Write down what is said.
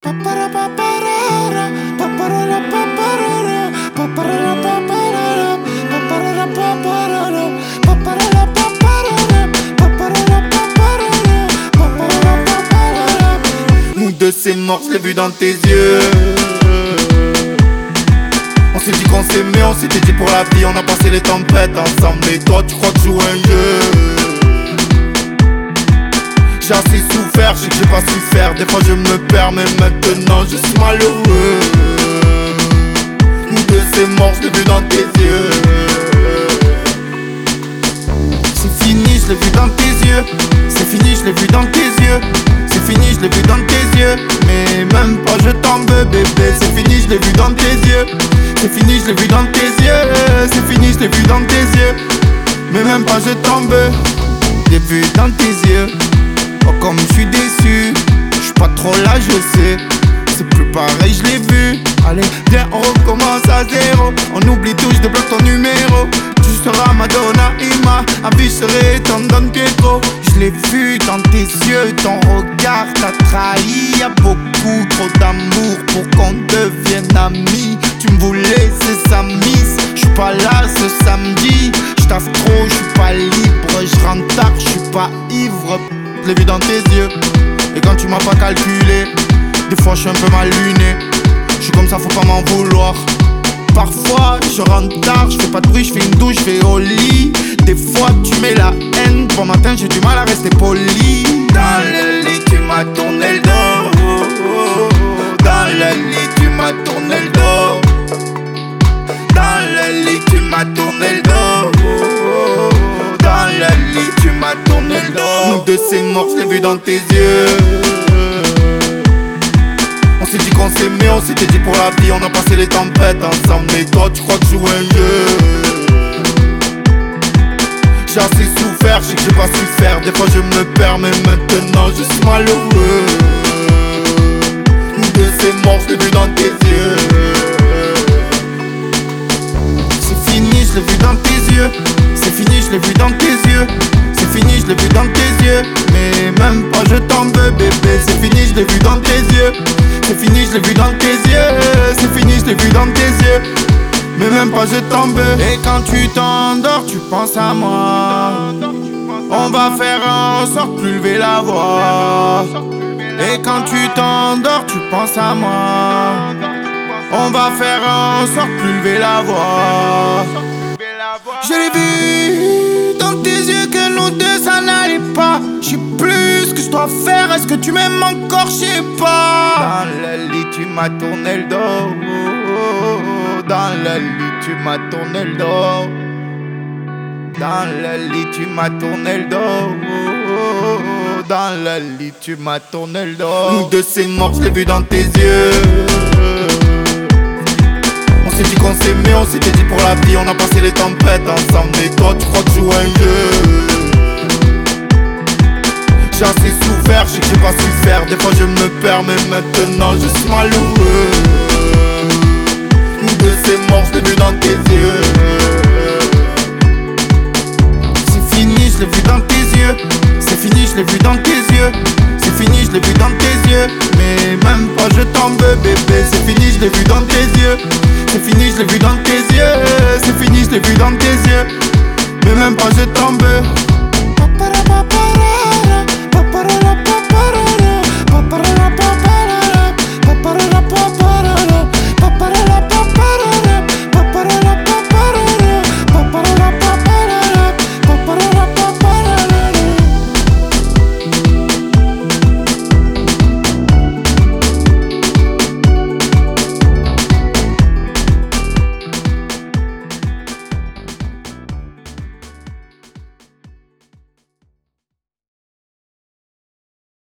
Nous deux c'est mort, je l'ai vu dans tes yeux. On s'est dit qu'on s'aimait, on s'était dit pour la vie. On a passé les tempêtes ensemble. Mais toi tu crois que je joue un jeu. J'ai assez souffert, je sais que j'ai pas su faire. Des fois je me perds, mais maintenant je suis malheureux. Nous deux c'est mort, je l'ai vu dans tes yeux. C'est fini, je l'ai vu dans tes yeux. C'est fini, je l'ai vu dans tes yeux. C'est fini, je l'ai vu dans tes yeux. Mais même pas je t'en veux bébé. C'est fini, je l'ai vu dans tes yeux. C'est fini, je l'ai vu dans tes yeux. C'est fini, je l'ai vu dans tes yeux. Mais même pas je t'en veux. Je l'ai vu dans tes yeux. Oh comme je suis déçu. Je suis pas trop là je sais. C'est plus pareil je l'ai vu. Allez viens on recommence à zéro. On oublie tout, je débloque ton numéro. Tu seras Madonna Ima. À vie je serai ton Don Pietro. Je l'ai vu dans tes yeux. Ton regard t'a trahi. Y'a beaucoup trop d'amour pour qu'on devienne amis. Tu me voulais c'est sa miss. J'suis pas là ce samedi. J'taffe trop, j'suis pas libre. J'rentre tard, j'suis pas ivre. Je l'ai vu dans tes yeux. Et quand tu m'as pas calculé, des fois j'suis un peu mal luné. J'suis comme ça, faut pas m'en vouloir. Parfois je rentre tard, j'fais pas de bruit, j'fais une douche, j'fais au lit. Des fois tu mets la haine. Bon matin j'ai du mal à rester poli. Dans le lit tu m'as tourné le dos. Dans le lit tu m'as tourné le dos. Dans le lit tu m'as tourné le dos. Dans le lit tu m'as tourné le dos. Nous deux c'est mort, je l'ai vu dans tes yeux. On s'est dit qu'on s'aimait, on s'était dit pour la vie. On a passé les tempêtes ensemble. Mais toi tu crois que je joue un jeu. J'ai assez souffert, je sais que j'ai pas su faire. Des fois je me perds, mais maintenant je suis malheureux. Nous deux c'est mort, je l'ai vu dans tes yeux. C'est fini, je l'ai vu dans tes yeux. C'est fini, je l'ai vu dans tes yeux. C'est fini, je l'ai vu dans tes yeux. Mais même pas je t'en veux bébé. C'est fini, je l'ai vu dans tes yeux. C'est fini, je l'ai vu dans tes yeux. C'est fini, je l'ai vu dans tes yeux. Mais même pas je t'en veux. Et quand tu t'endors, tu penses à moi. On va faire en sorte plus lever la voix. Et quand tu t'endors, tu penses à moi. On va faire en sorte plus lever la voix. Je l'ai vu dans tes yeux que nous deux ça n'allait pas. J'sais plus ce que je dois faire. Est-ce que tu m'aimes encore? J'sais pas. Dans le lit tu m'as tourné le dos. Dans le lit tu m'as tourné le dos. Dans le lit tu m'as tourné le dos. Dans le lit tu m'as tourné le dos. Nous deux c'est mort, je l'ai vu dans tes yeux. On s'est dit qu'on s'aimait, on s'était dit pour la vie. On a passé les tempêtes ensemble. Mais toi tu crois que je joue un jeu. J'ai assez souffert, je sais que j'ai pas su faire. Des fois je me perds, mais maintenant je suis malheureux. Nous deux c'est mort, je l'ai vu dans tes yeux. C'est fini, je l'ai vu dans tes yeux. C'est fini, je l'ai vu dans tes yeux. C'est fini, je l'ai vu dans tes yeux. Mais même pas je t'en veux bébé. C'est fini, je l'ai vu dans tes yeux. C'est fini, je l'ai vu dans tes yeux. C'est fini, je l'ai vu dans tes yeux. Mais même pas je t'en veux.